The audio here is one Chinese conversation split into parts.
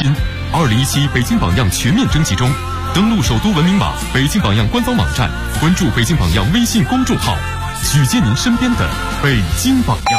2017北京榜样全面征集中，登录首都文明码北京榜样官方网站，关注北京榜样微信公众号，举荐您身边的北京榜样。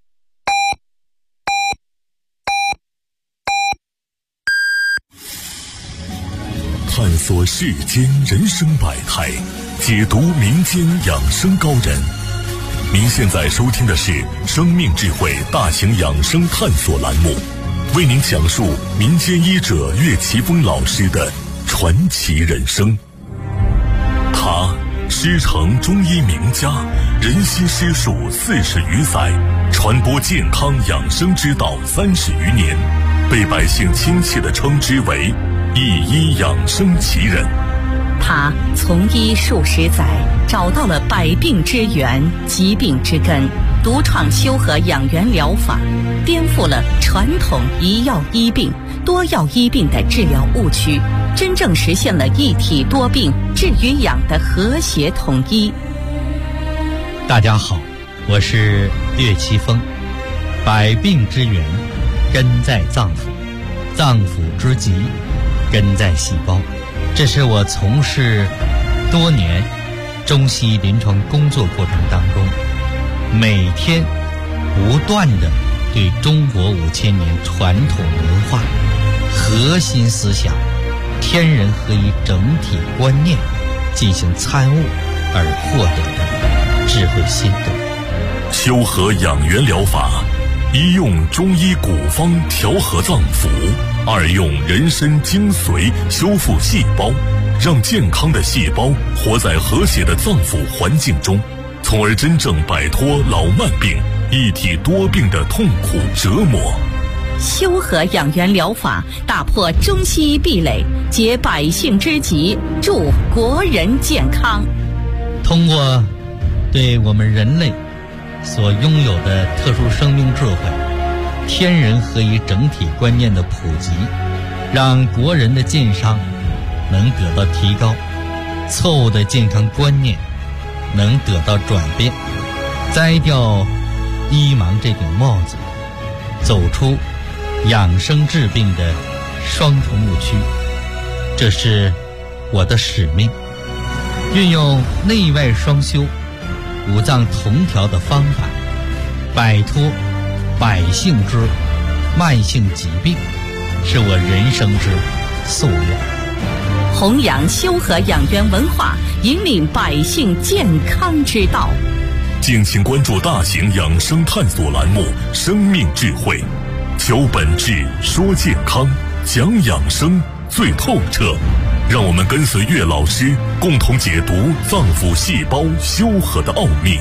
探索世间人生百态，解读民间养生高人。您现在收听的是生命智慧大型养生探索栏目，为您讲述民间医者岳奇峰老师的传奇人生。他师承中医名家，人心师术40余载，传播健康养生之道30余年，被百姓亲切地称之为一医养生奇人。 他从医数十载，找到了百病之源、疾病之根，独创修和养元疗法，颠覆了传统一药医病、多药医病的治疗误区，真正实现了一体多病、治与养的和谐统一。 大家好，我是岳奇峰。百病之源根在脏腑，脏腑之疾根在细胞。这是我从事多年中西医临床工作过程当中，每天不断地对中国5000年传统文化、核心思想、天人合一整体观念进行参悟而获得的智慧心得。 修和养元疗法，一用中医古方调和脏腑，二用人参精髓修复细胞，让健康的细胞活在和谐的脏腑环境中，从而真正摆脱老慢病、一体多病的痛苦折磨。 修和养元疗法打破中西医壁垒，解百姓之急，助国人健康。 通过对我们人类所拥有的特殊生命智慧、天人合一整体观念的普及，让国人的健康能得到提高，错误的健康观念能得到转变，摘掉医盲这顶帽子，走出养生治病的双重误区。这是我的使命，运用内外双修、五脏同调的方法，摆脱百姓之慢性疾病，是我人生之夙愿。 弘扬修和养元文化，引领百姓健康之道。 敬请关注大型养生探索栏目《生命智慧》，求本质，说健康，讲养生最透彻。让我们跟随岳老师，共同解读脏腑细胞修和的奥秘。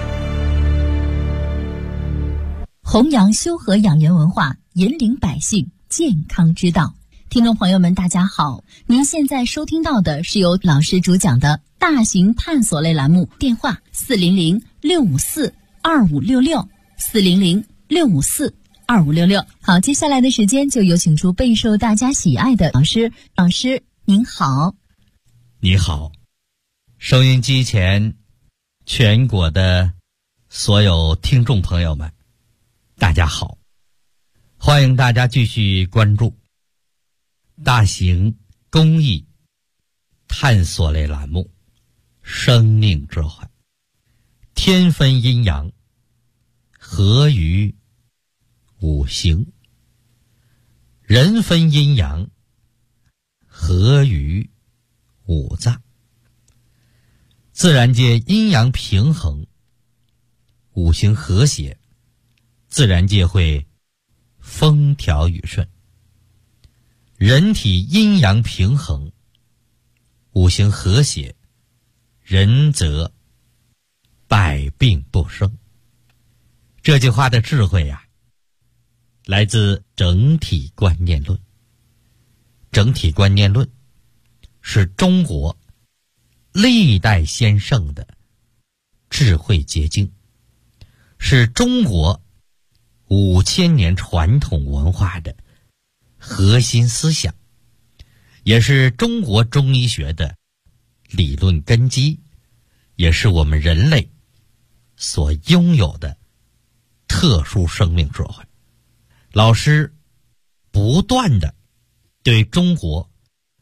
弘扬修和养元文化，引领百姓健康之道。听众朋友们大家好，您现在收听到的是由老师主讲的大型探索类栏目，电话400-654-2566 400-654-2566。好，接下来的时间就有请出备受大家喜爱的老师。老师您好。 你好，收音机前全国的所有听众朋友们大家好，欢迎大家继续关注大型公益探索类栏目《生命智慧》。天分阴阳，合于五行；人分阴阳，合于五脏。自然界阴阳平衡，五行和谐，自然界会风调雨顺。人体阴阳平衡，五行和谐，人则百病不生。这句话的智慧呀，来自整体观念论。整体观念论是中国历代先圣的智慧结晶，是中国5000年传统文化的核心思想，也是中国中医学的理论根基，也是我们人类所拥有的特殊生命智慧。老师不断的对中国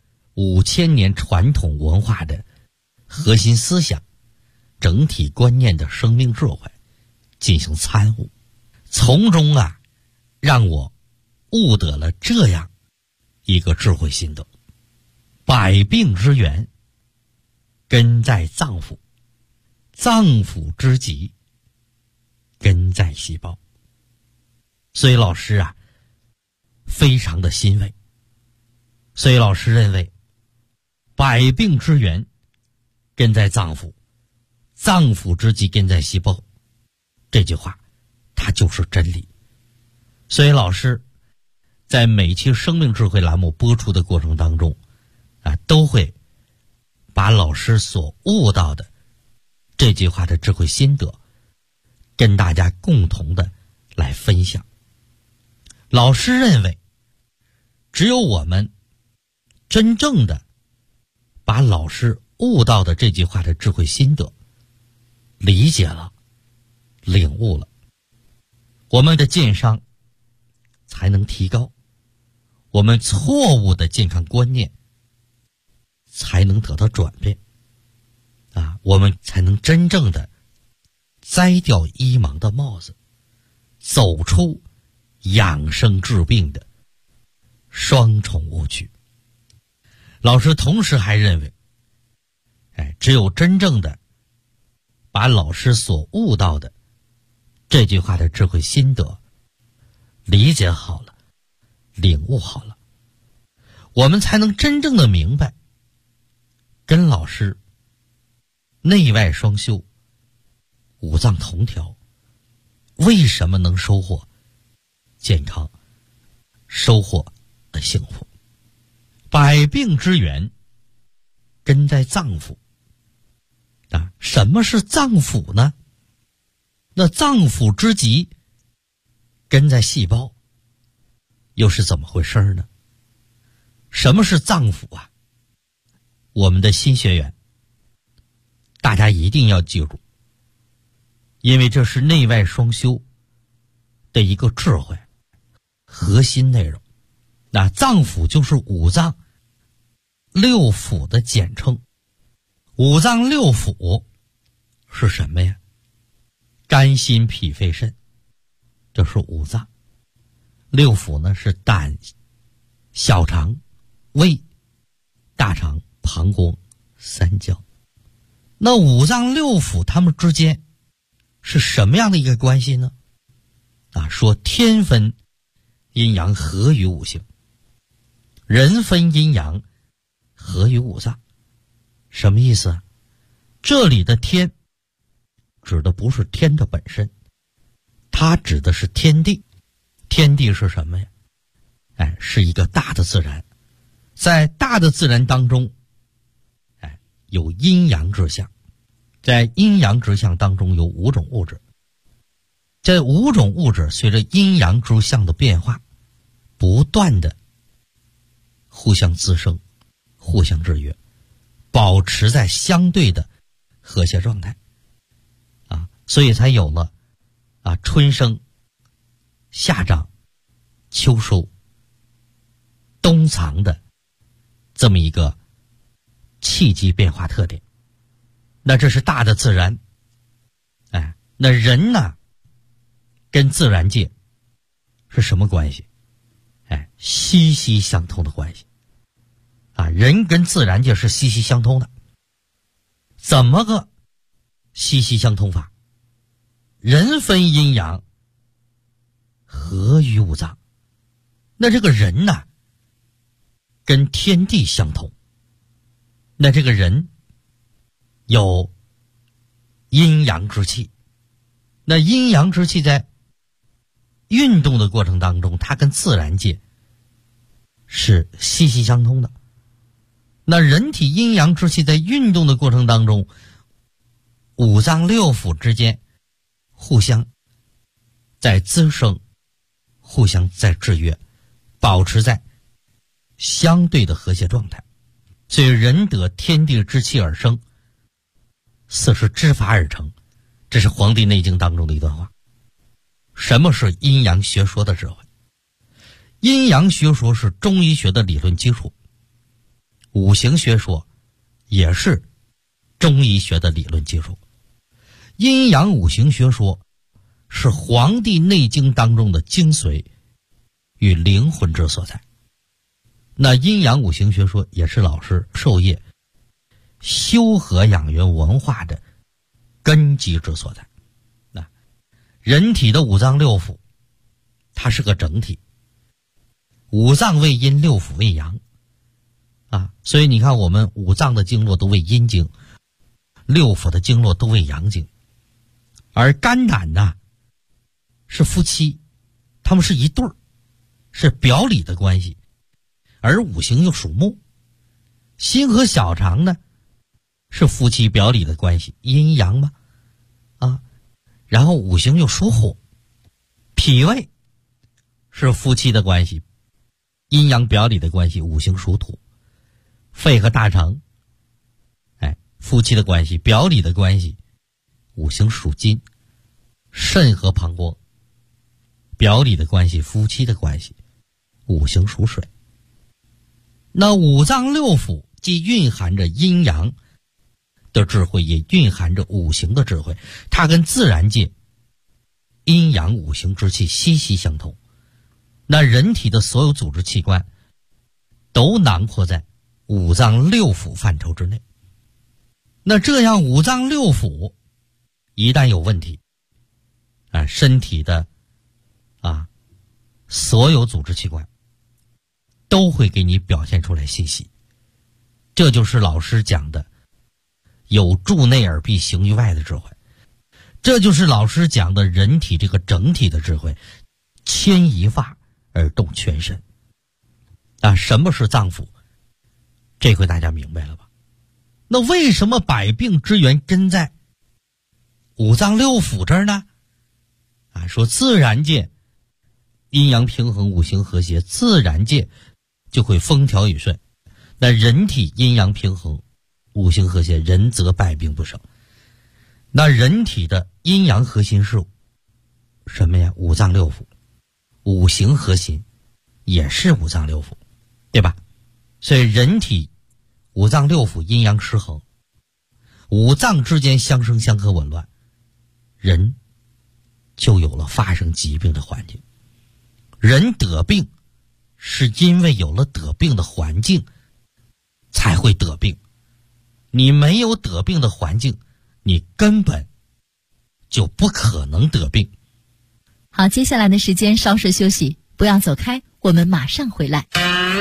5000年传统文化的核心思想、整体观念的生命智慧进行参悟，从中让我悟得了这样一个智慧心得：百病之源根在脏腑，脏腑之疾根在细胞。所以老师非常的欣慰。所以老师认为，百病之源根在脏腑，脏腑之疾根在细胞，这句话它就是真理。所以老师在每期生命智慧栏目播出的过程当中都会把老师所悟到的这句话的智慧心得跟大家共同的来分享。老师认为，只有我们真正的把老师悟到的这句话的智慧心得理解了、领悟了，我们的健商才能提高，我们错误的健康观念才能得到转变我们才能真正的摘掉医盲的帽子，走出养生治病的双重误区。老师同时还认为，只有真正的把老师所悟到的这句话的智慧心得理解好了、领悟好了，我们才能真正的明白，跟老师内外双修、五脏同调，为什么能收获健康、收获幸福？百病之源根在脏腑什么是脏腑呢？那脏腑之疾根在细胞，又是怎么回事呢？什么是脏腑我们的新学员大家一定要记住，因为这是内外双修的一个智慧核心内容。那脏腑就是五脏六腑的简称。五脏六腑是什么呀？肝心脾肺肾，这是五脏。六腑呢是胆、小肠、胃、大肠、膀胱、三焦。那五脏六腑它们之间是什么样的一个关系呢？说天分阴阳合于五行，人分阴阳合于五脏。什么意思这里的天指的不是天的本身，它指的是天地。天地是什么呀？是一个大的自然。在大的自然当中有阴阳之象，在阴阳之象当中有5种物质。这5种物质随着阴阳之象的变化不断的互相滋生、互相制约，保持在相对的和谐状态所以才有了春生、夏长、秋收、冬藏的这么一个气机变化特点。那这是大的自然。那人呢跟自然界是什么关系？息息相通的关系人跟自然界是息息相通的。怎么个息息相通法？人分阴阳合于五脏。那这个人呢跟天地相通。那这个人有阴阳之气。那阴阳之气在运动的过程当中，它跟自然界是息息相通的。那人体阴阳之气在运动的过程当中，五脏六腑之间互相在滋生，互相在制约，保持在相对的和谐状态。所以人得天地之气而生，四时之法而成，这是《黄帝内经》当中的一段话。什么是阴阳学说的智慧？ 阴阳学说是中医学的理论基础，五行学说也是中医学的理论基础。阴阳五行学说是《黄帝内经》当中的精髓与灵魂之所在。那阴阳五行学说也是老师授业修和养元文化的根基之所在。那人体的五脏六腑它是个整体，五脏为阴，六腑为阳啊，所以你看我们五脏的经络都为阴经，六腑的经络都为阳经。而肝胆呢是夫妻，他们是一对儿，是表里的关系。而五行又属木，心和小肠呢是夫妻表里的关系，阴阳嘛啊，然后五行又属火，脾胃是夫妻的关系，阴阳表里的关系，五行属土。肺和大肠夫妻的关系，表里的关系，五行属金。肾和膀胱表里的关系，夫妻的关系，五行属水。那五脏六腑既蕴含着阴阳的智慧，也蕴含着五行的智慧，它跟自然界阴阳五行之气息息相通。那人体的所有组织器官都囊括在五脏六腑范畴之内。那这样五脏六腑一旦有问题身体的所有组织器官都会给你表现出来信息。这就是老师讲的有助内而必行于外的智慧，这就是老师讲的人体这个整体的智慧，牵一发而动全身什么是脏腑？这回大家明白了吧？那为什么百病之源根在五脏六腑这儿呢？说自然界阴阳平衡，五行和谐，自然界就会风调雨顺。那人体阴阳平衡，五行和谐，人则百病不生。那人体的阴阳核心是什么呀？五脏六腑。五行核心也是五脏六腑，对吧？所以人体五脏六腑阴阳失衡，五脏之间相生相克紊乱，人就有了发生疾病的环境。人得病是因为有了得病的环境才会得病，你没有得病的环境，你根本就不可能得病。 好，接下来的时间稍事休息，不要走开，我们马上回来。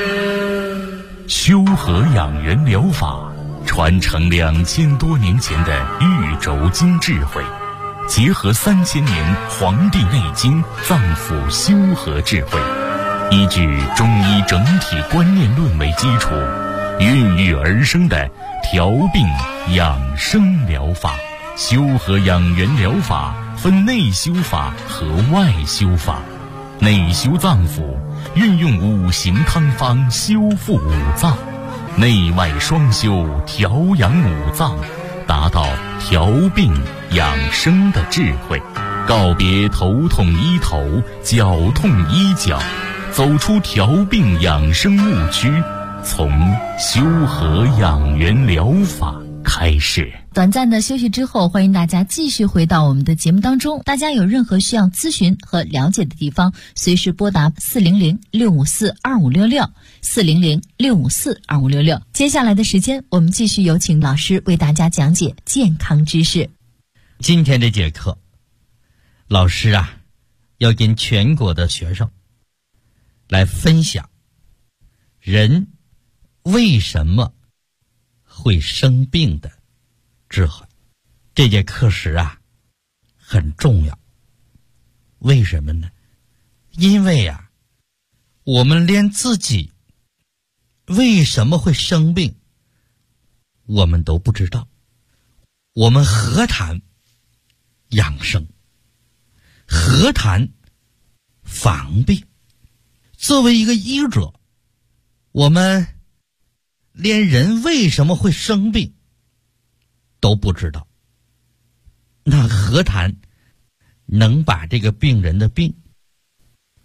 修和养元疗法传承2000多年前的玉轴经智慧，结合3000年《黄帝内经》脏腑修和智慧，依据中医整体观念论为基础，孕育而生的调病养生疗法。修和养元疗法分内修法和外修法。内修脏腑，运用五行汤方修复五脏；内外双修，调养五脏，达到调病养生的智慧。告别头痛医头，脚痛医脚，走出调病养生误区，从修和养元疗法开始。 短暂的休息之后，欢迎大家继续回到我们的节目当中。大家有任何需要咨询和了解的地方，随时拨打400-654-2566 400-654-2566。接下来的时间，我们继续有请老师为大家讲解健康知识。 今天这节课，老师要跟全国的学生来分享人为什么会生病的智慧。这节课时很重要，为什么呢？因为我们连自己为什么会生病我们都不知道，我们何谈养生，何谈防病？作为一个医者，我们连人为什么会生病都不知道，那何谈能把这个病人的病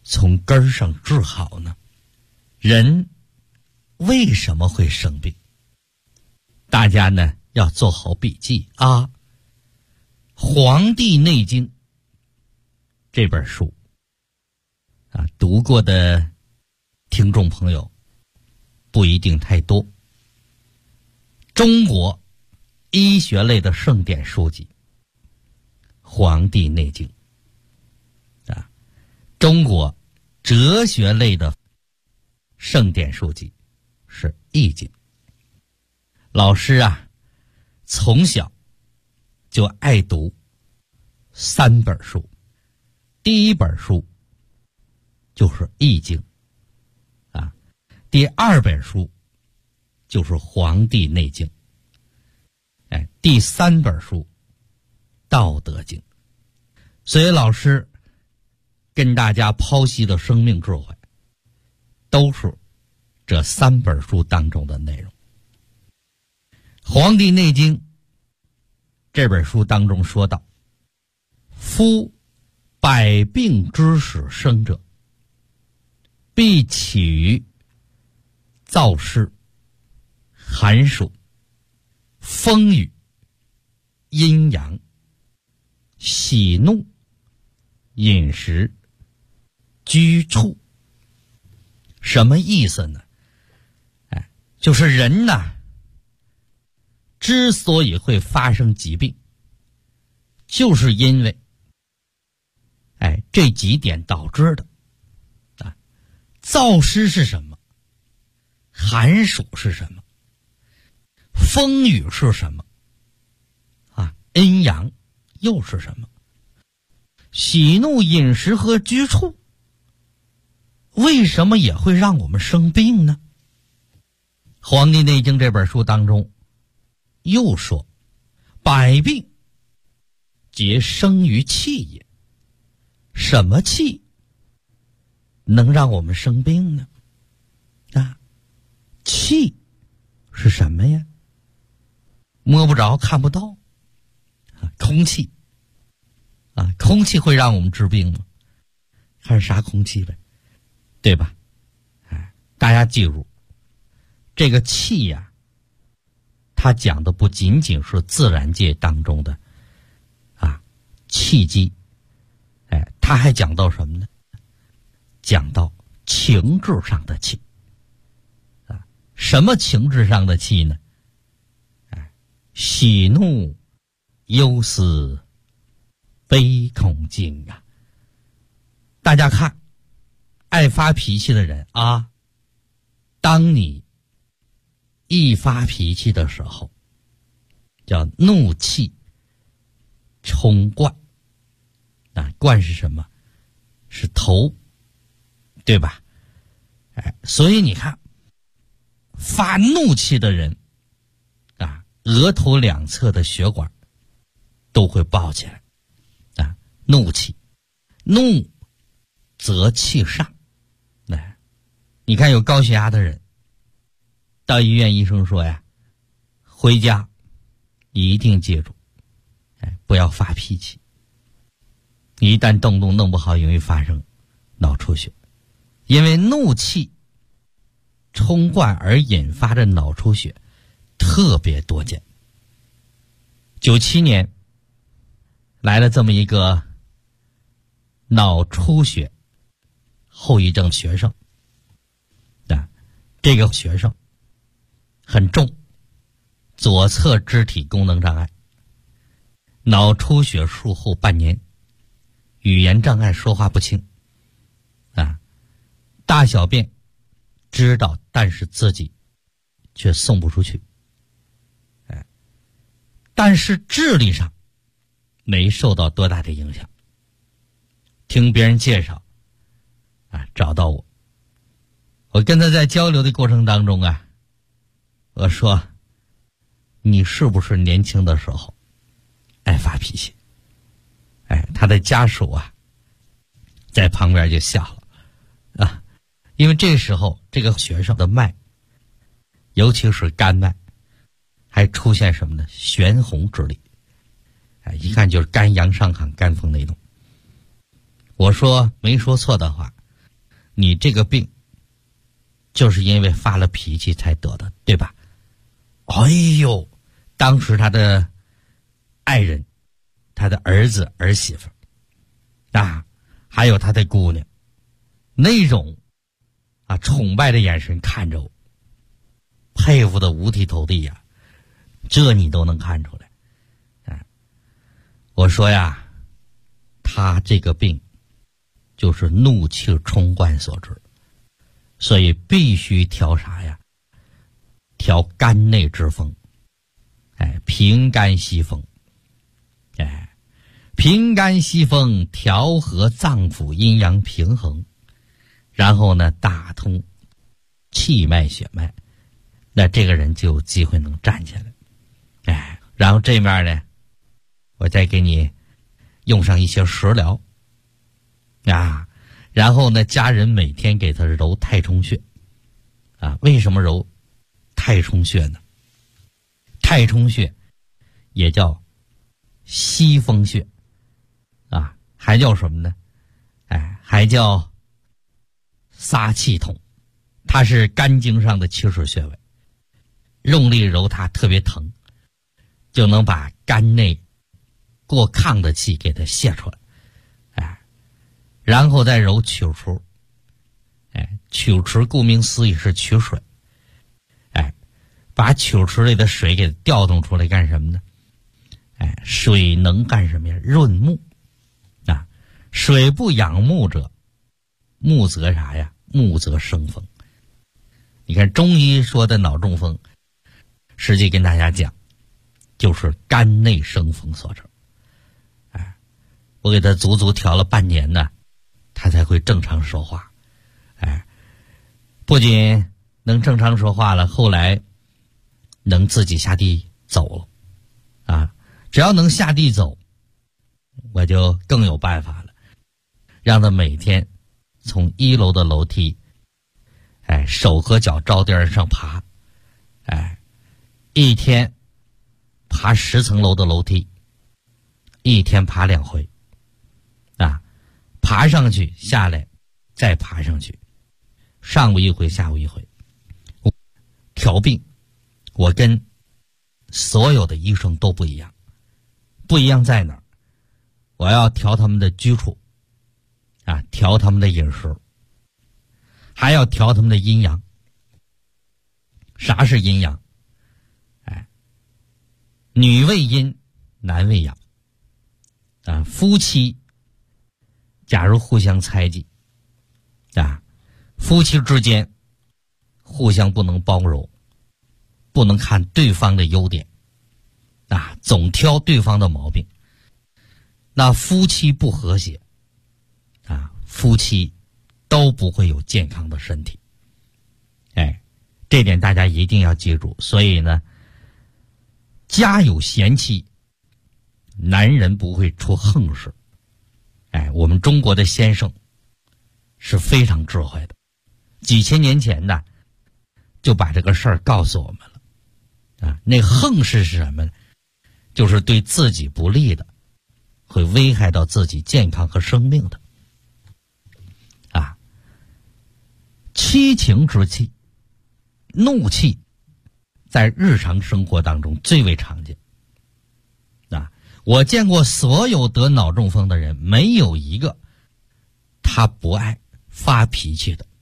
从根儿上治好呢？人为什么会生病？大家呢要做好笔记啊。《黄帝内经》这本书啊，读过的听众朋友不一定太多。中国医学类的圣典书籍《黄帝内经》啊，中国哲学类的圣典书籍是《易经》。老师啊，从小就爱读3本书，第一本书就是《易经》啊，第2本书就是《黄帝内经》，第3本书《道德经》。所以老师跟大家剖析的生命智慧，都是这3本书当中的内容。《黄帝内经》这本书当中说到，夫百病之始生者，必起于燥湿、寒暑、风雨、阴阳、喜怒、饮食、居处。什么意思呢？就是人呐，之所以会发生疾病，就是因为这几点导致的啊。燥湿是什么？寒暑是什么？风雨是什么？啊，阴阳又是什么？喜怒饮食和居处为什么也会让我们生病呢？《黄帝内经》这本书当中又说，百病皆生于气也。什么气能让我们生病呢？啊，气是什么呀？摸不着看不到啊，空气啊，空气会让我们治病吗？看是啥空气呗，对吧？大家记住，这个气呀，它讲的不仅仅是自然界当中的气机，它还讲到什么呢？讲到情志上的气啊。什么情志上的气呢？喜怒忧思悲恐惊啊。大家看，爱发脾气的人啊，当你一发脾气的时候，叫怒气冲冠。冠是什么？是头，对吧？所以你看，发怒气的人啊，额头两侧的血管都会爆起来啊。怒气，怒则气上。你看有高血压的人到医院，医生说呀，回家一定记住，不要发脾气。一旦动弄不好，容易发生脑出血，因为怒气冲冠而引发的脑出血特别多见。97年来了这么一个脑出血后遗症学生这个学生很重，左侧肢体功能障碍，脑出血术后半年，语言障碍，说话不清大小便知道，但是自己却送不出去。但是智力上没受到多大的影响。听别人介绍找到我，我跟他在交流的过程当中我说，你是不是年轻的时候爱发脾气？他的家属在旁边就笑了因为这时候这个学生的脉，尤其是肝脉，还出现什么呢？玄红之力，一看就是肝阳上亢，肝风内动。我说没说错的话， 你这个病就是因为发了脾气才得的，对吧？哎呦，当时他的爱人、他的儿子儿媳妇啊，还有他的姑娘，那种崇拜的眼神看着我，佩服的五体投地呀，这你都能看出来。我说呀，他这个病就是怒气冲冠所致，所以必须调啥呀？调肝内之风，平肝息风，平肝息风，调和脏腑阴阳平衡，然后呢，打通气脉血脉，那这个人就有机会能站起来。然后这面呢，我再给你用上一些食疗然后呢，家人每天给他揉太冲穴为什么揉太冲穴呢？太冲穴也叫息风穴还叫什么呢？还叫撒气筒，它是肝经上的起始穴位，用力揉它特别疼，就能把肝内过亢的气给它泄出来。然后再揉曲池，曲池顾名思义是取水，把曲池里的水给调动出来干什么呢？水能干什么呀？润目水不养目者，目则啥呀？目则生风。你看中医说的脑中风，实际跟大家讲，就是肝内生风所致。我给他足足调了半年呢，他才会正常说话。不仅能正常说话了，后来能自己下地走了只要能下地走，我就更有办法了，让他每天从1楼的楼梯手和脚着地上爬，一天爬10层楼的楼梯，一天爬2回爬上去下来再爬上去，上午一回下午一回。调病我跟所有的医生都不一样，不一样在哪儿？我要调他们的居处调他们的饮食，还要调他们的阴阳。啥是阴阳？女为阴，男为阳夫妻假如互相猜忌夫妻之间互相不能包容，不能看对方的优点总挑对方的毛病，那夫妻不和谐夫妻都不会有健康的身体。这点大家一定要记住。所以呢，家有贤妻，男人不会出横事。我们中国的先生是非常智慧的，几千年前呢就把这个事儿告诉我们了那横事是什么呢？就是对自己不利的，会危害到自己健康和生命的七情之气，怒气在日常生活当中最为常见我见过所有得脑中风的人，没有一个他不爱发脾气的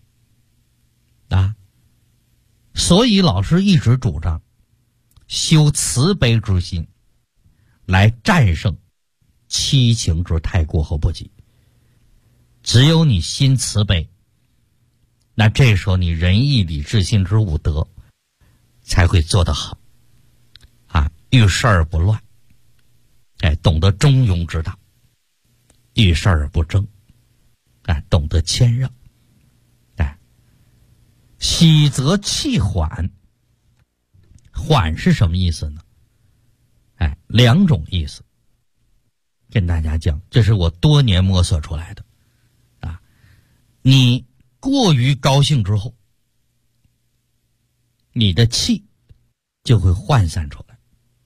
所以老师一直主张修慈悲之心，来战胜七情之太过和不及。只有你心慈悲，那这时候你仁义礼智信之五德才会做得好遇事而不乱，懂得中庸之道，遇事而不争，懂得谦让，喜则气缓。缓是什么意思呢？2种意思，跟大家讲，这是我多年摸索出来的你过于高兴之后，你的气就会涣散出来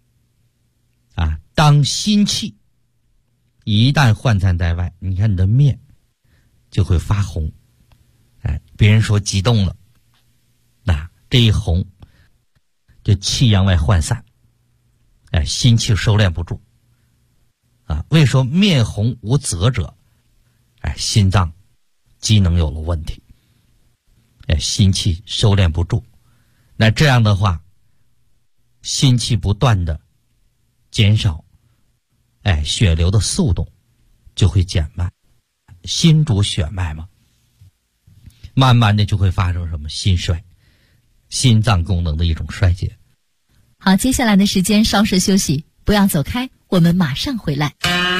当心气一旦涣散在外，你看你的面就会发红别人说激动了，这一红就气阳外涣散，心气收敛不住为说面红无泽者，心脏机能有了问题，心气收敛不住。那这样的话，心气不断的减少，血流的速度就会减慢。心主血脉嘛，慢慢的就会发生什么心衰，心脏功能的一种衰竭。 好，接下来的时间稍事休息，不要走开，我们马上回来。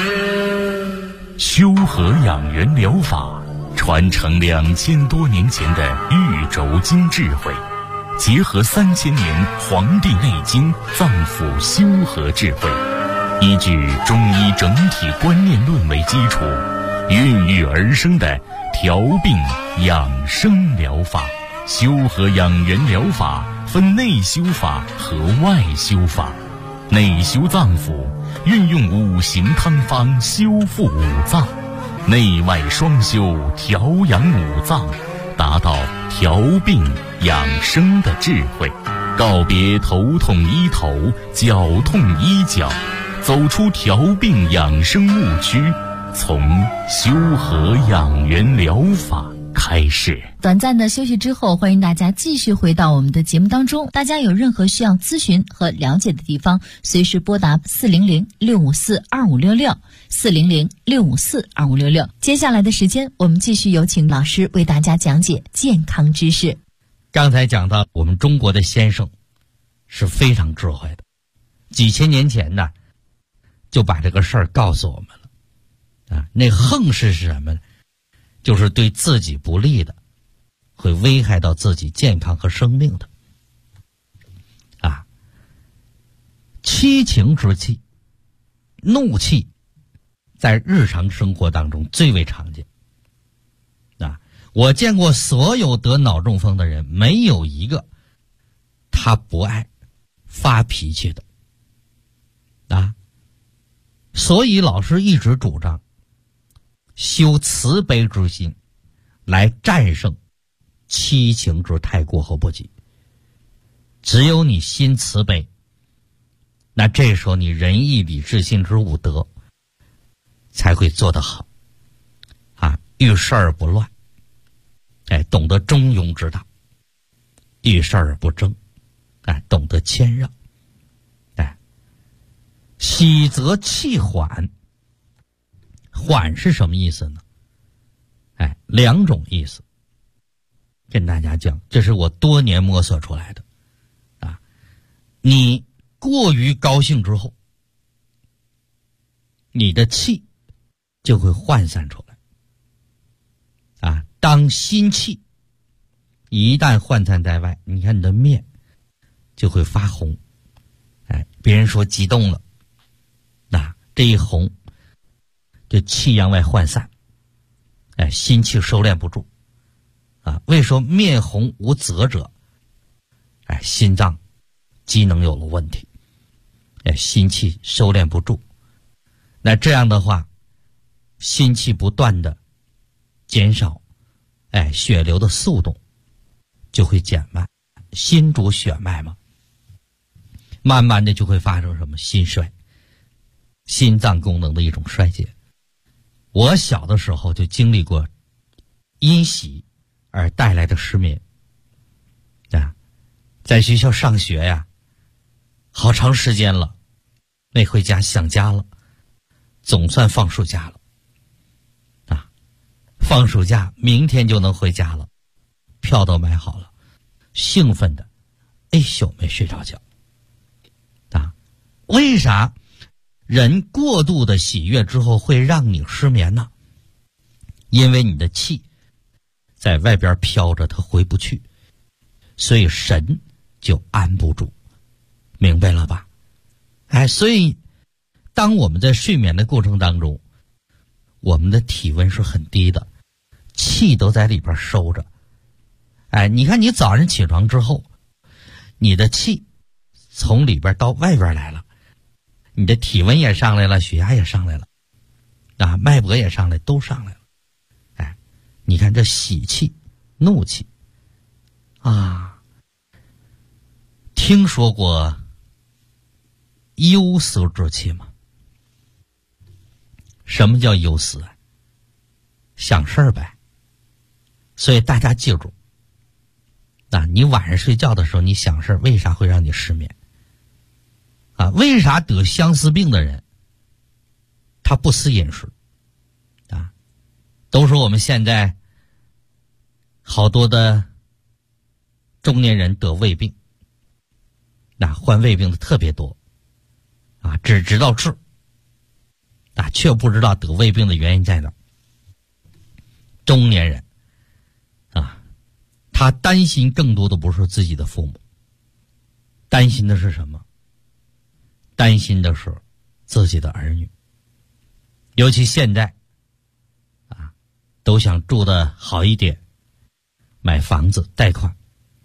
修和养元疗法传承2000多年前的玉轴经智慧，结合3000年《黄帝内经》脏腑修和智慧，依据中医整体观念论为基础，孕育而生的调病养生疗法。修和养元疗法分内修法和外修法。内修脏腑，运用5行汤方修复五脏，内外双修调养五脏，达到调病养生的智慧。告别头痛医头，脚痛医脚，走出调病养生误区，从修和养元疗法开始。 短暂的休息之后，欢迎大家继续回到我们的节目当中。大家有任何需要咨询和了解的地方，随时拨打400-654-2566 400-654-2566。接下来的时间，我们继续有请老师为大家讲解健康知识。 刚才讲到我们中国的先生是非常智慧的，几千年前呢就把这个事儿告诉我们了那横是什么呢？就是对自己不利的，会危害到自己健康和生命的七情之气，怒气在日常生活当中最为常见我见过所有得脑中风的人，没有一个他不爱发脾气的所以老师一直主张修慈悲之心，来战胜七情之太过和不及。只有你心慈悲，那这时候你仁义礼智信之五德才会做得好遇事而不乱，懂得中庸之道，遇事而不争，懂得谦让，喜则气缓。缓是什么意思呢？两种意思，跟大家讲，这是我多年摸索出来的你过于高兴之后，你的气就会涣散出来当心气一旦涣散在外，你看你的面就会发红别人说激动了这一红就气阳外涣散心气收敛不住为说面红无泽者，心脏机能有了问题，心气收敛不住。那这样的话，心气不断的减少，血流的速度就会减慢。心主血脉嘛，慢慢的就会发生什么心衰，心脏功能的一种衰竭。我小的时候就经历过因喜而带来的失眠在学校上学好长时间了，没回家，想家了，总算放暑假了放暑假明天就能回家了，票都买好了，兴奋的一宿没睡着觉为啥人过度的喜悦之后会让你失眠呢？因为你的气在外边飘着，它回不去，所以神就安不住，明白了吧？所以当我们在睡眠的过程当中，我们的体温是很低的，气都在里边收着你看你早上起床之后，你的气从里边到外边来了，你的体温也上来了，血压也上来了脉搏也上来，都上来了你看这喜气怒气啊。听说过忧思之气吗？什么叫忧思啊？想事儿呗。所以大家记住啊，你晚上睡觉的时候你想事儿，为啥会让你失眠啊？为啥得相思病的人他不思饮食啊？都说我们现在好多的中年人得胃病，那患胃病的特别多啊，只知道治啊，却不知道得胃病的原因在哪。中年人啊，他担心更多的不是自己的父母，担心的是什么？担心的是自己的儿女。尤其现在啊，都想住得好一点，买房子贷款，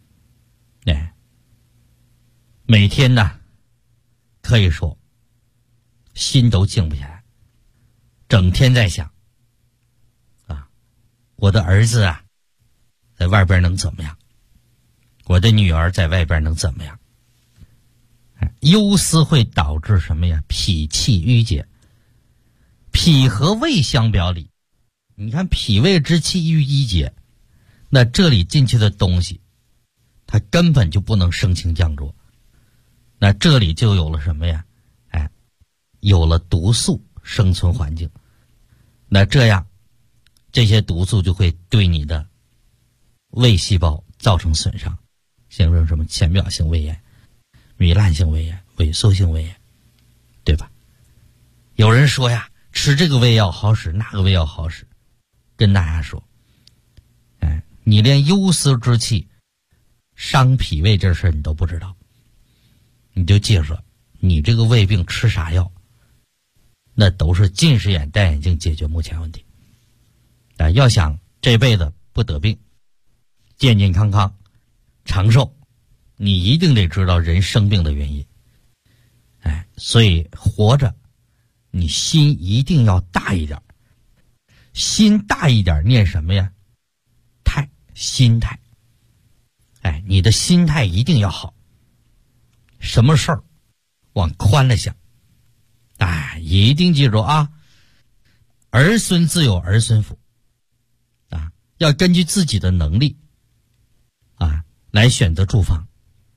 每天呢可以说心都静不下来，整天在想啊，我的儿子啊在外边能怎么样，我的女儿在外边能怎么样。忧思会导致什么呀？脾气郁结。脾和胃相表里，你看脾胃之气郁结，那这里进去的东西它根本就不能升清降浊，那这里就有了什么呀？有了毒素生存环境，那这样这些毒素就会对你的胃细胞造成损伤，形成什么浅表性胃炎、糜烂性胃炎、萎缩性胃炎，对吧？有人说呀，吃这个胃药好使，那个胃药好使，跟大家说，你连忧思之气伤脾胃这事儿你都不知道，你就记住，你这个胃病吃啥药，那都是近视眼戴眼镜解决目前问题。要想这辈子不得病，健健康康长寿，你一定得知道人生病的原因。所以活着你心一定要大一点，心大一点念什么呀？心态。你的心态一定要好，什么事儿往宽了想。一定记住啊，儿孙自有儿孙福啊，要根据自己的能力啊来选择住房。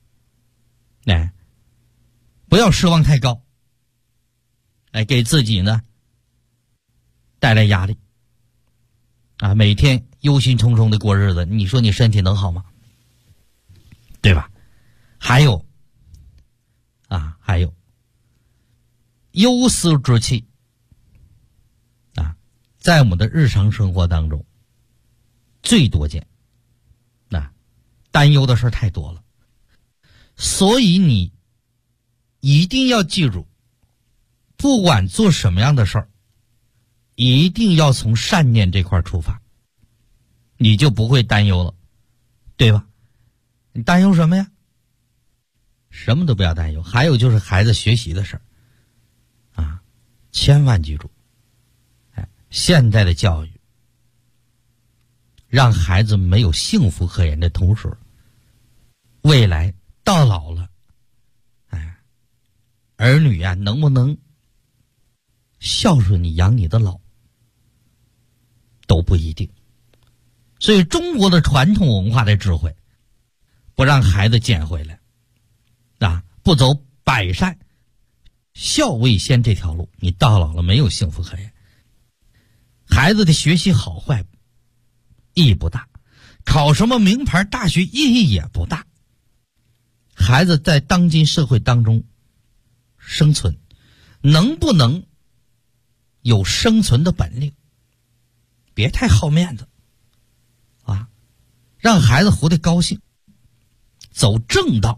不要奢望太高，给自己呢带来压力啊，每天忧心忡忡的过日子，你说你身体能好吗？对吧？还有忧思之气啊，在我们的日常生活当中最多见。担忧的事太多了，所以你一定要记住，不管做什么样的事儿，一定要从善念这块出发，你就不会担忧了，对吧？你担忧什么呀？什么都不要担忧。还有就是孩子学习的事儿啊，千万记住，现在的教育让孩子没有幸福可言的同时，未来到老了，儿女啊能不能孝顺你养你的老都不一定。所以中国的传统文化的智慧，不让孩子捡回来不走百善孝为先这条路，你到老了没有幸福可言。孩子的学习好坏意义不大，考什么名牌大学意义也不大。孩子在当今社会当中生存，能不能有生存的本领，别太好面子让孩子活得高兴，走正道，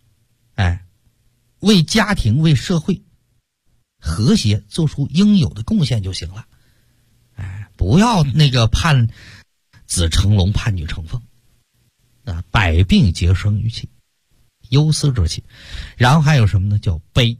为家庭为社会和谐做出应有的贡献就行了。不要那个盼子成龙盼女成凤百病皆生于气，忧思之气。然后还有什么呢？叫悲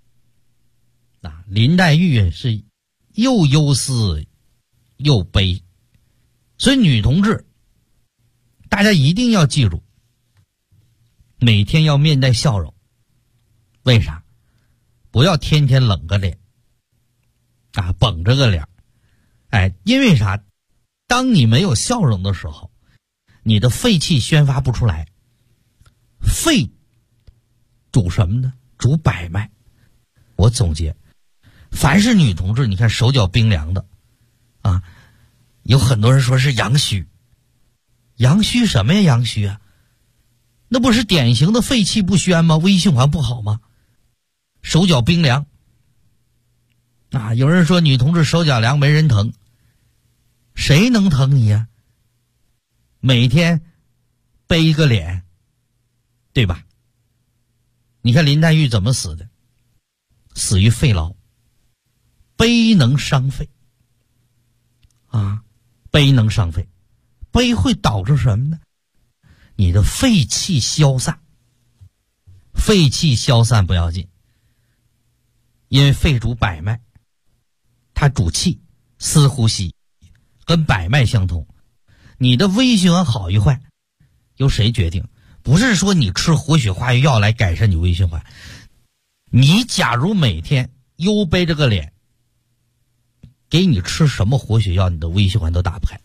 林黛玉是又忧思又悲，所以女同志大家一定要记住，每天要面带笑容。为啥？不要天天冷个脸啊，绷着个脸。因为啥？当你没有笑容的时候，你的肺气宣发不出来。肺主什么呢？主百脉。我总结，凡是女同志，你看手脚冰凉的啊，有很多人说是阳虚。阳虚什么呀？阳虚啊，那不是典型的肺气不宣吗？微循环不好吗？手脚冰凉啊，有人说女同志手脚凉没人疼，谁能疼你呀？每天背一个脸，对吧？你看林黛玉怎么死的？死于肺痨。悲能伤肺啊，悲能伤肺。悲会导致什么呢？你的肺气消散。肺气消散不要紧，因为肺主百脉，它主气，司呼吸，跟百脉相通。你的微循环好与坏由谁决定？不是说你吃活血化瘀药来改善你微循环。你假如每天又背着个脸，给你吃什么活血药，你的微循环都打不开。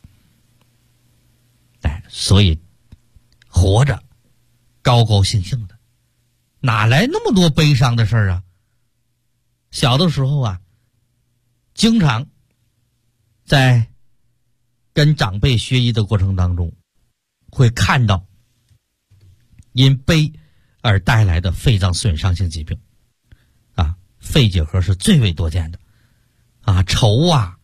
所以活着高高兴兴的，哪来那么多悲伤的事儿啊？小的时候啊，经常在跟长辈学医的过程当中，会看到因悲而带来的肺脏损伤性疾病啊，肺结核是最为多见的啊。愁啊，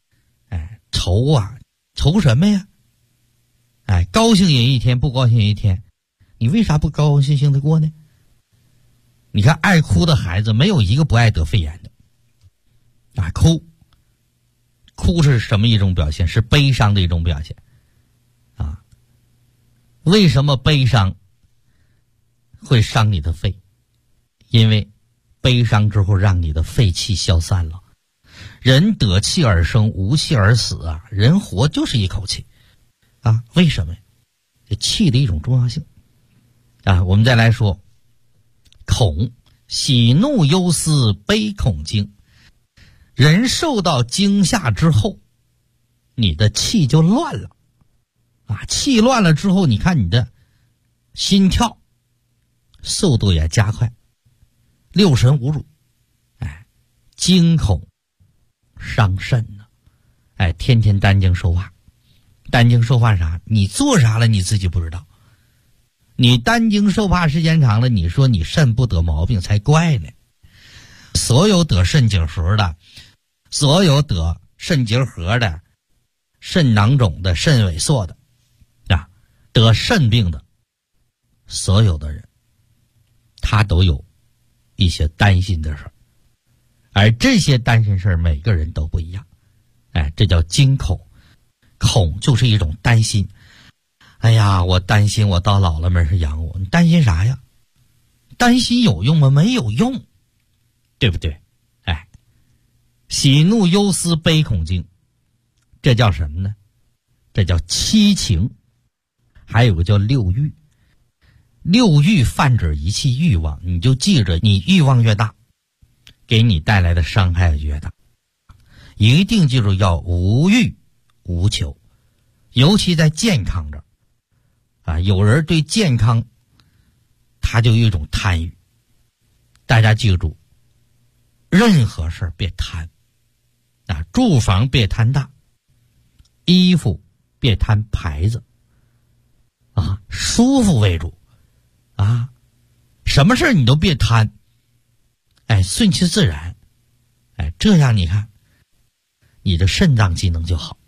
愁什么呀？高兴也一天，不高兴也一天，你为啥不高高兴兴的过呢？你看爱哭的孩子没有一个不爱得肺炎的啊。哭是什么一种表现？是悲伤的一种表现啊。为什么悲伤会伤你的肺？因为悲伤之后让你的肺气消散了。人得气而生，无气而死啊。人活就是一口气啊。为什么呀？这气的一种重要性啊。我们再来说恐，喜怒忧思悲恐惊。人受到惊吓之后，你的气就乱了啊。气乱了之后，你看你的心跳速度也加快，六神无主，惊恐伤肾呢。天天担惊受怕。担惊受怕啥？你做啥了你自己不知道。你担惊受怕时间长了，你说你肾不得毛病才怪呢。所有得肾结核的，所有得肾结核的，肾囊肿的，肾萎缩的啊，得肾病的所有的人，他都有一些担心的事儿，而这些担心事儿每个人都不一样。这叫惊恐。恐就是一种担心。哎呀，我担心我到老了没人养我。你担心啥呀？担心有用吗？没有用，对不对？喜怒忧思悲恐惊，这叫什么呢？这叫七情。还有个叫六欲。六欲泛指一切欲望，你就记着，你欲望越大，给你带来的伤害越大。一定记住要无欲无求，尤其在健康这儿啊，有人对健康他就有一种贪欲。大家记住，任何事别贪啊，住房别贪大，衣服别贪牌子啊，舒服为主啊，什么事你都别贪，顺其自然，这样你看你的肾脏机能就好。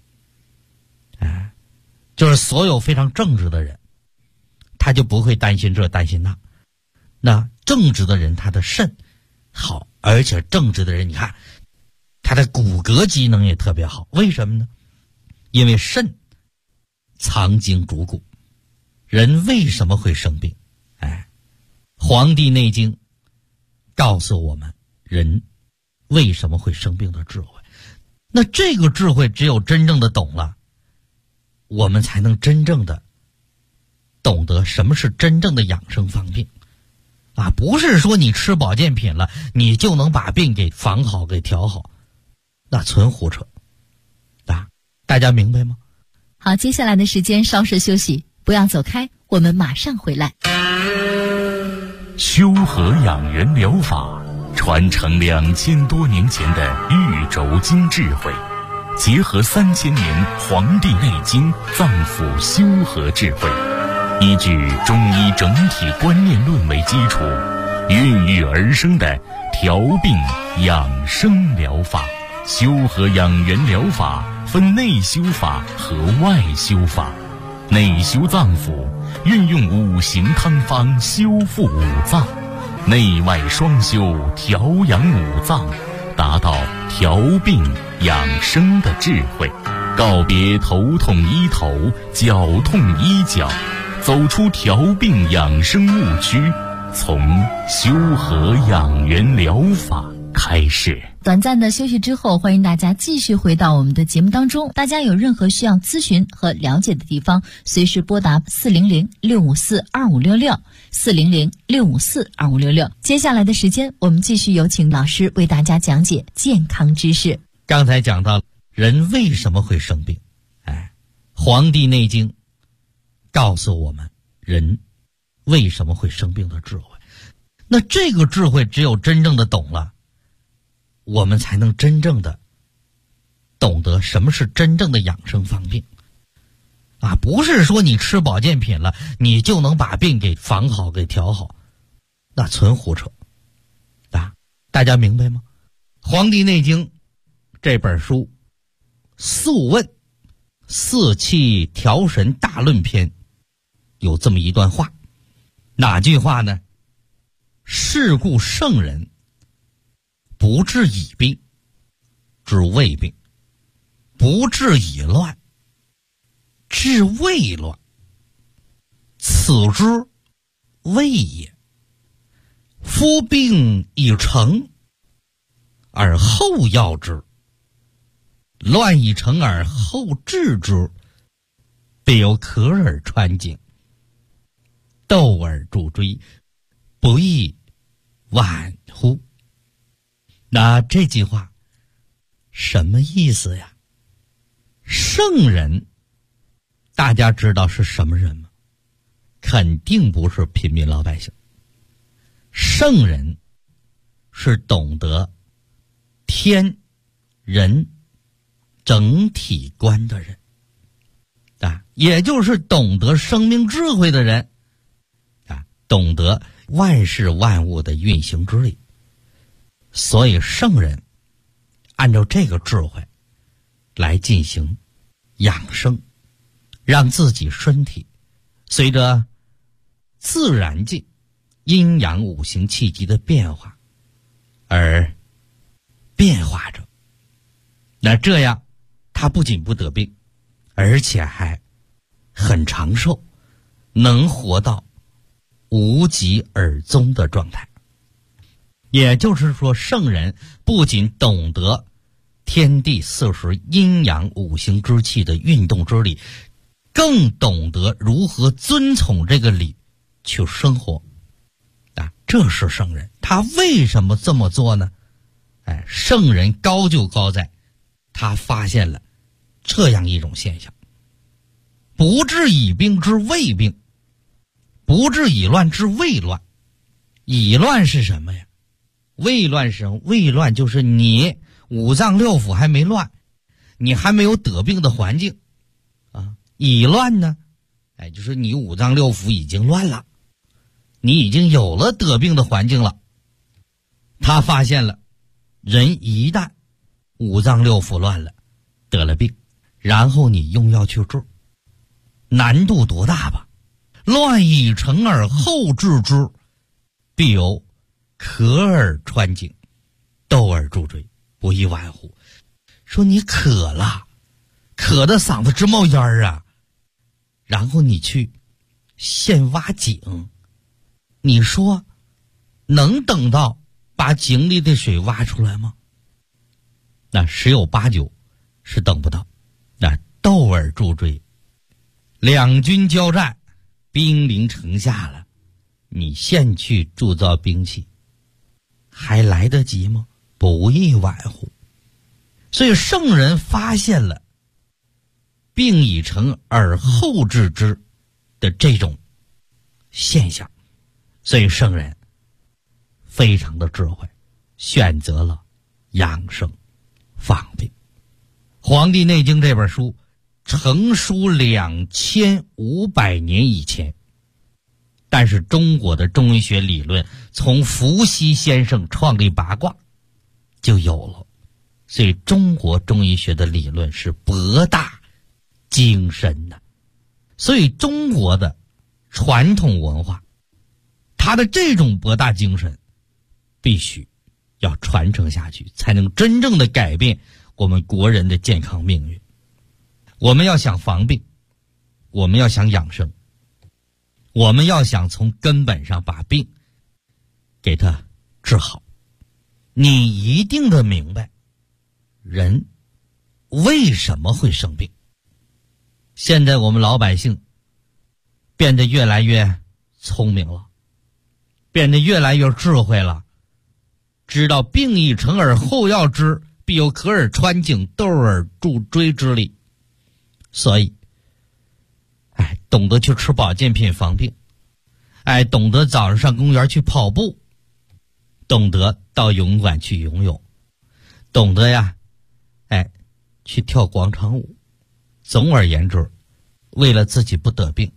就是所有非常正直的人，他就不会担心这担心那。那正直的人他的肾好，而且正直的人你看他的骨骼机能也特别好。为什么呢？因为肾藏精主骨。人为什么会生病？黄帝内经告诉我们人为什么会生病的智慧。那这个智慧只有真正的懂了，我们才能真正的懂得什么是真正的养生防病啊，不是说你吃保健品了你就能把病给防好给调好，那纯胡扯啊！大家明白吗？ 好，接下来的时间稍事休息，不要走开，我们马上回来。 修和养元疗法传承2000多年前的玉轴经智慧，结合3000年《黄帝内经》脏腑修和智慧，依据中医整体观念论为基础，孕育而生的调病养生疗法。修和养元疗法分内修法和外修法。内修脏腑，运用5行汤方修复5脏；内外双修，调养5脏，达到调病养生的智慧。告别头痛医头，脚痛医脚，走出调病养生误区，从修和养元疗法开始。 短暂的休息之后，欢迎大家继续回到我们的节目当中。大家有任何需要咨询和了解的地方，随时拨打400-654-2566 400-654-2566。接下来的时间，我们继续有请老师为大家讲解健康知识。 刚才讲到人为什么会生病，《黄帝内经》告诉我们人为什么会生病的智慧。那这个智慧只有真正的懂了，我们才能真正的懂得什么是真正的养生防病啊！不是说你吃保健品了你就能把病给防好给调好，那纯胡扯啊！大家明白吗？《黄帝内经》这本书素问四气调神大论篇有这么一段话，哪句话呢？是故圣人不治已病，治未病；不治已乱，治未乱。此之谓也。夫病已成，而后药之；乱已成而后治之，必有咳而穿颈，窦而助椎，不亦晚乎？那这句话什么意思呀？圣人大家知道是什么人吗？肯定不是平民老百姓。圣人是懂得天人整体观的人啊，也就是懂得生命智慧的人啊，懂得万事万物的运行之理。所以圣人按照这个智慧来进行养生，让自己身体随着自然界阴阳五行气机的变化而变化着。那这样他不仅不得病，而且还很长寿，能活到无疾而终的状态。也就是说，圣人不仅懂得天地四时阴阳五行之气的运动之理，更懂得如何遵从这个理去生活啊，这是圣人。他为什么这么做呢？圣人高就高在他发现了这样一种现象：不治已病之未病，不治已乱之未乱。已乱是什么呀？未乱是什么？未乱就是你五脏六腑还没乱，你还没有得病的环境啊。已乱呢，就是你五脏六腑已经乱了，你已经有了得病的环境了。他发现了，人一旦五脏六腑乱了，得了病，然后你用药去治，难度多大吧？乱已成而后治之，必有咳而穿颈，窦而助椎，不亦晚乎？说你渴了，渴得嗓子直冒烟啊，然后你去现挖井，你说能等到把井里的水挖出来吗？那十有八九是等不到。那窦而助椎，两军交战， 兵临城下了，你现去铸造兵器，还来得及吗？不亦晚乎。所以圣人发现了病已成而后治之的这种现象，所以圣人非常的智慧，选择了养生防病。《黄帝内经》这本书成书2500年以前，但是中国的中医学理论从伏羲先生创立八卦就有了，所以中国中医学的理论是博大精深的。所以中国的传统文化，它的这种博大精深必须要传承下去，才能真正的改变我们国人的健康命运。我们要想防病，我们要想养生，我们要想从根本上把病给它治好，你一定得明白人为什么会生病。现在我们老百姓变得越来越聪明了，变得越来越智慧了，知道病已成而后要之，必有可而穿井，斗而助锥之力。所以懂得去吃保健品防病，懂得早上上公园去跑步，懂得到游泳馆去游泳，懂得去跳广场舞。总而言之，为了自己不得病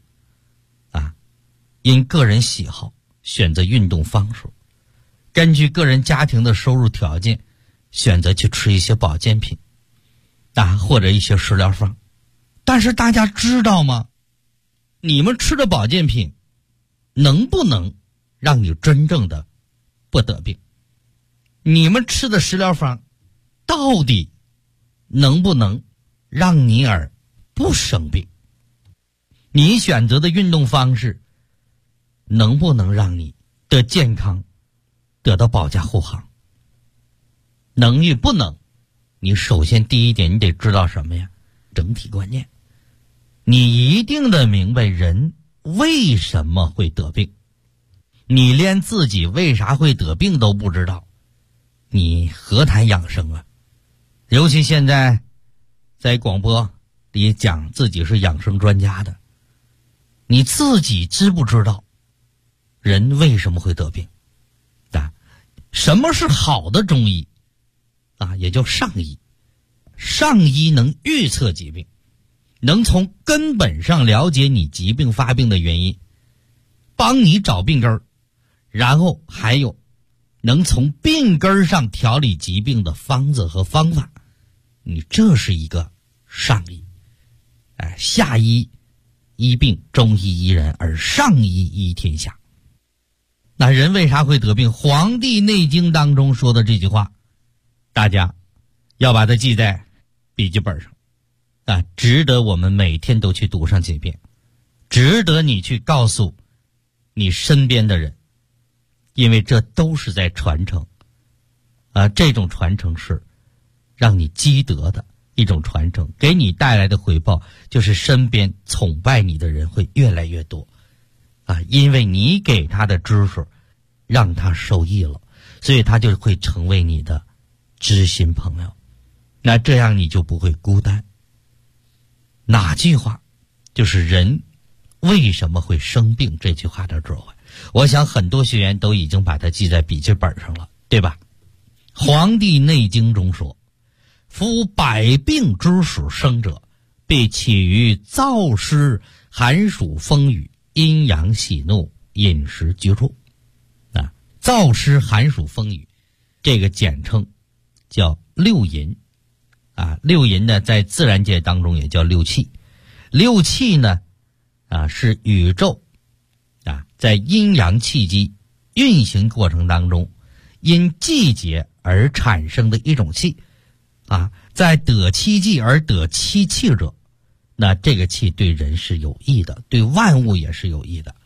因个人喜好选择运动方式，根据个人家庭的收入条件选择去吃一些保健品或者一些食疗方。但是大家知道吗？你们吃的保健品能不能让你真正的不得病？你们吃的食疗方到底能不能让你而不生病？你选择的运动方式能不能让你的健康得到保驾护航？能与不能，你首先第一点你得知道什么呀？整体观念。你一定得明白人为什么会得病。你连自己为啥会得病都不知道，你何谈养生啊？尤其现在在广播里讲自己是养生专家的，你自己知不知道人为什么会得病？什么是好的中医也叫上医。上医能预测疾病，能从根本上了解你疾病发病的原因，帮你找病根儿，然后还有能从病根上调理疾病的方子和方法。你这是一个上医。下医医病，中医医人，而上医医天下。那人为啥会得病？《黄帝内经》当中说的这句话，大家要把它记在笔记本上值得我们每天都去读上几遍，值得你去告诉你身边的人，因为这都是在传承这种传承是让你积德的一种传承，给你带来的回报就是身边崇拜你的人会越来越多因为你给他的知识让他受益了，所以他就会成为你的知心朋友。那这样你就不会孤单。哪句话？就是人为什么会生病这句话的智慧。我想很多学员都已经把它记在笔记本上了，对吧？《黄帝内经》中说，夫百病之始生者，必起于燥湿寒暑风雨阴阳喜怒饮食居住燥湿寒暑风雨这个简称叫六淫六淫呢在自然界当中也叫六气。六气呢是宇宙在阴阳气机运行过程当中因季节而产生的一种气在得其季而得其气者，那这个气对人是有益的，对万物也是有益的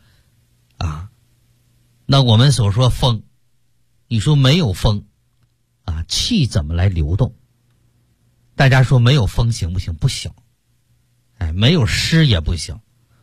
那我们所说风，你说没有风气怎么来流动？大家说没有风行不行？不行。没有湿也不行，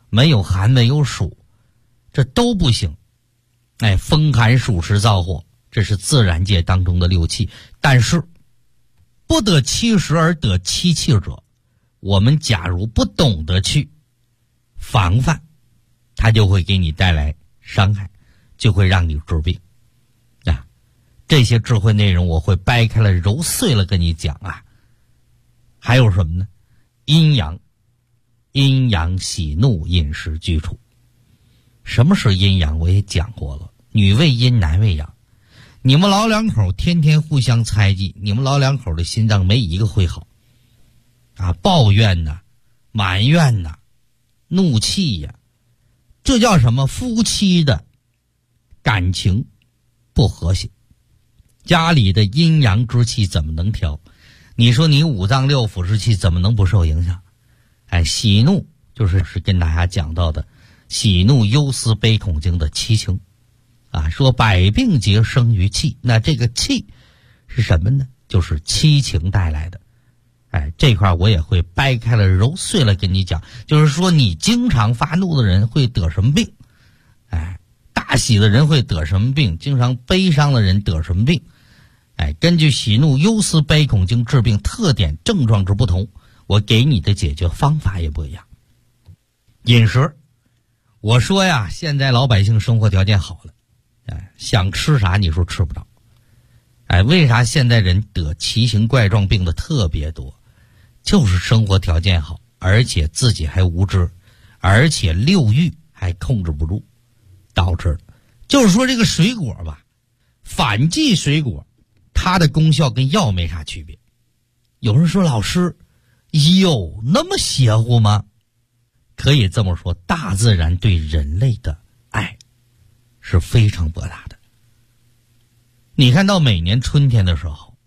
没有寒没有暑，这都不行。风寒暑湿燥火，这是自然界当中的六气。但是不得其时而得其气者，我们假如不懂得去防范，它就会给你带来伤害，就会让你治病啊。这些智慧内容我会掰开了揉碎了跟你讲啊。还有什么呢？阴阳喜怒饮食居处。什么是阴阳我也讲过了，女为阴男为阳。你们老两口天天互相猜忌，你们老两口的心脏没一个会好啊，抱怨呐，埋怨呐，怒气呀，这叫什么？夫妻的感情不和谐，家里的阴阳之气怎么能调？你说你五脏六腑之气怎么能不受影响？喜怒就是跟大家讲到的喜怒忧思悲恐惊的七情啊，说百病皆生于气，那这个气是什么呢？就是七情带来的。这块我也会掰开了揉碎了跟你讲，就是说你经常发怒的人会得什么病，大喜的人会得什么病，经常悲伤的人得什么病。根据喜怒忧思悲恐惊治病特点症状之不同，我给你的解决方法也不一样。饮食，我说呀，现在老百姓生活条件好了，想吃啥你说吃不着。为啥现在人得奇形怪状病的特别多？就是生活条件好，而且自己还无知，而且六欲还控制不住导致的。就是说这个水果吧，反季水果它的功效跟药没啥区别。有人说老师有那么邪乎吗？可以这么说，大自然对人类的爱是非常博大的。你看到每年春天的时候，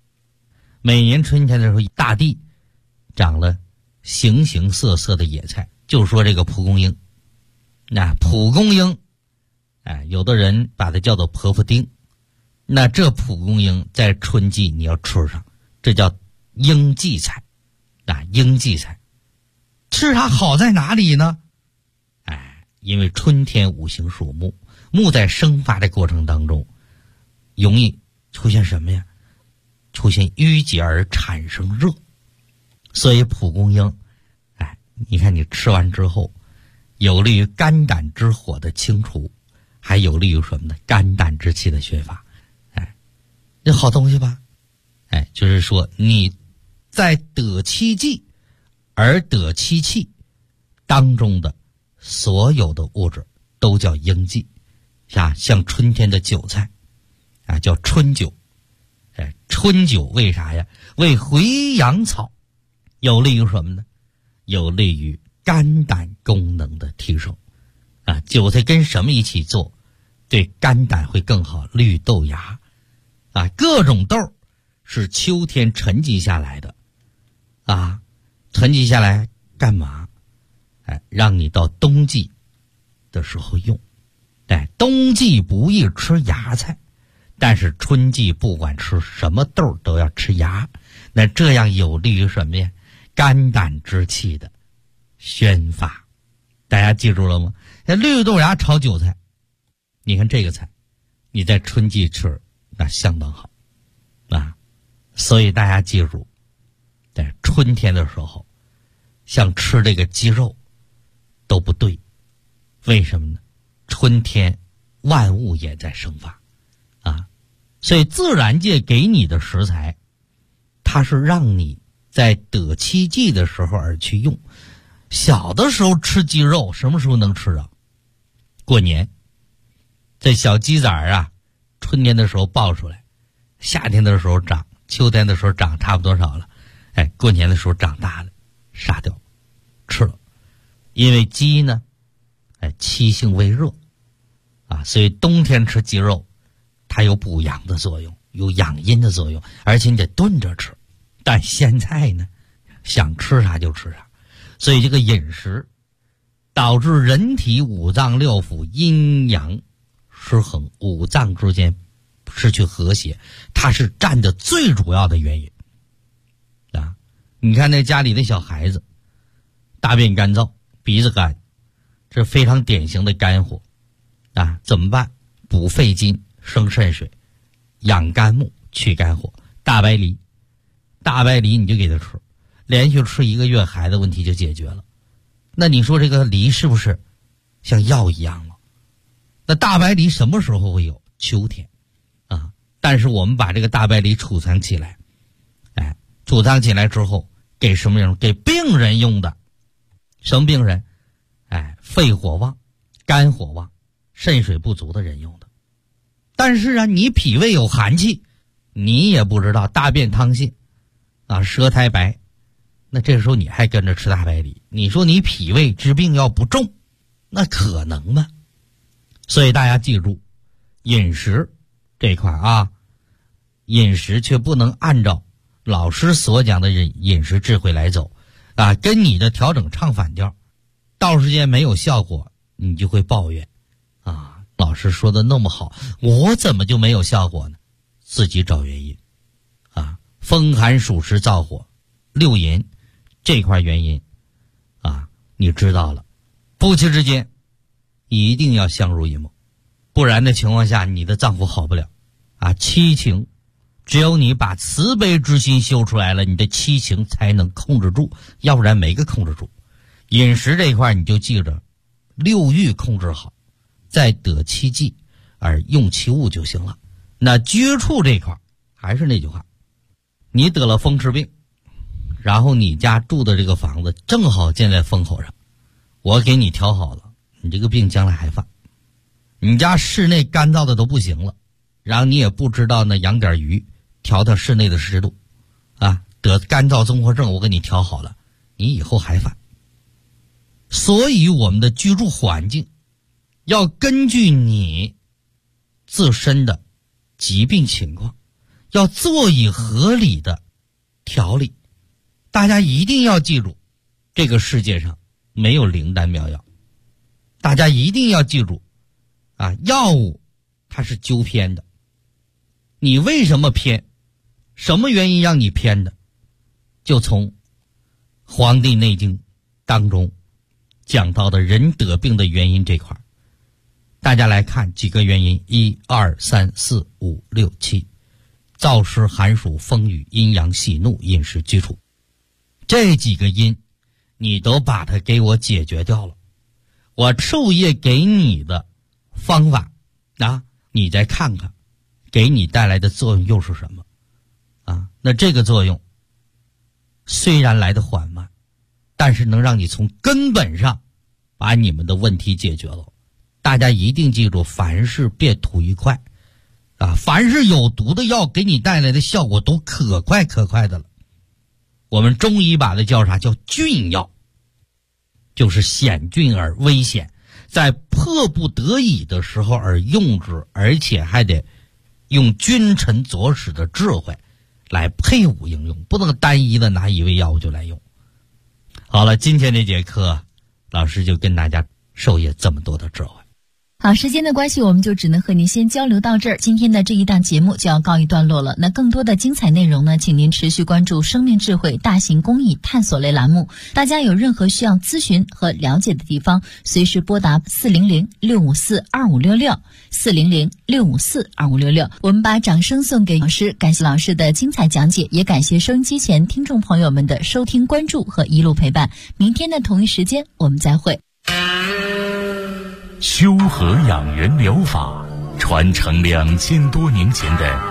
大地长了形形色色的野菜，就说这个蒲公英。那蒲公英有的人把它叫做婆婆丁，那这蒲公英在春季你要吃上，这叫应季菜应季菜。吃它好在哪里呢？因为春天五行属木，木在生发的过程当中容易出现什么呀？出现淤结而产生热。所以蒲公英你看你吃完之后，有利于肝胆之火的清除，还有利于什么呢？肝胆之气的宣发。这好东西吧？就是说你在得其季而得其气当中的所有的物质都叫应季。像春天的韭菜叫春韭。春韭为啥呀？为回阳草，有利于什么呢？有利于肝胆功能的提升。韭菜跟什么一起做对肝胆会更好？绿豆芽各种豆是秋天沉积下来的沉积下来干嘛？让你到冬季的时候用。冬季不宜吃芽菜，但是春季不管吃什么豆都要吃芽，那这样有利于什么呀？肝胆之气的宣发。大家记住了吗？绿豆芽炒韭菜，你看这个菜你在春季吃那相当好所以大家记住，在春天的时候像吃这个鸡肉都不对。为什么呢？春天万物也在生发所以自然界给你的食材，它是让你在得其季的时候而去用。小的时候吃鸡肉什么时候能吃啊？过年，这小鸡崽春天的时候抱出来，夏天的时候长，秋天的时候长差不多少了，过年的时候长大了，杀掉吃了。因为鸡呢气性为热所以冬天吃鸡肉它有补阳的作用，有养阴的作用，而且你得炖着吃。但现在呢，想吃啥就吃啥，所以这个饮食导致人体五脏六腑阴阳失衡，五脏之间失去和谐，它是占的最主要的原因你看那家里的小孩子大便干燥，鼻子干， 这非常典型的肝火啊，怎么办？补肺经，生肾水，养肝木，去肝火。大白梨你就给他吃，连续吃1个月，孩子问题就解决了。那你说这个梨是不是像药一样了？那大白梨什么时候会有？秋天啊。但是我们把这个大白梨储藏起来，储藏起来之后给什么人？给病人用的。什么病人？肺火旺，肝火旺，肾水不足的人用的。但是啊，你脾胃有寒气，你也不知道，大便溏泻啊，舌苔白，那这时候你还跟着吃大白梨，你说你脾胃之病要不重，那可能吗？所以大家记住，饮食这块啊，饮食却不能按照老师所讲的饮食智慧来走啊，跟你的调整唱反调，到时间没有效果，你就会抱怨啊，老师说的那么好，我怎么就没有效果呢？自己找原因啊，风寒暑湿燥火六淫这块原因啊，你知道了，夫妻之间一定要相濡以沫，不然的情况下你的脏腑好不了啊。七情只有你把慈悲之心修出来了，你的七情才能控制住，要不然没个控制住。饮食这一块你就记着，六欲控制好，再得其剂而用其物就行了。那居处这块还是那句话，你得了风湿病，然后你家住的这个房子正好建在风口上，我给你调好了，你这个病将来还犯。你家室内干燥的都不行了，然后你也不知道呢，养点鱼调室内的湿度啊，得干燥综合症我给你调好了，你以后还犯。所以我们的居住环境要根据你自身的疾病情况，要做以合理的调理。大家一定要记住，这个世界上没有灵丹妙药，大家一定要记住啊，药物它是纠偏的。你为什么偏？什么原因让你偏的？就从《黄帝内经》当中讲到的人得病的原因这块，大家来看几个原因：1、2、3、4、5、6、7，燥湿寒暑风雨阴阳喜怒饮食居处，这几个因你都把它给我解决掉了。我授业给你的方法啊，你再看看给你带来的作用又是什么啊？那这个作用虽然来得缓慢，但是能让你从根本上把你们的问题解决了。大家一定记住，凡事别图一快啊！凡是有毒的药给你带来的效果都可快的了。我们中医把它叫啥？叫峻药，就是险峻而危险，在迫不得已的时候而用之，而且还得用君臣佐使的智慧来配伍应用，不能单一的拿一味药物就来用。好了，今天这节课老师就跟大家授业这么多的智慧。 好，时间的关系，我们就只能和您先交流到这儿。今天的这一档节目就要告一段落了。那更多的精彩内容呢，请您持续关注生命智慧大型公益探索类栏目。大家有任何需要咨询和了解的地方，随时拨打400-654-2566 400-654-2566。我们把掌声送给老师，感谢老师的精彩讲解，也感谢收音机前听众朋友们的收听关注和一路陪伴。明天的同一时间我们再会。 修和养元疗法传承2000多年前的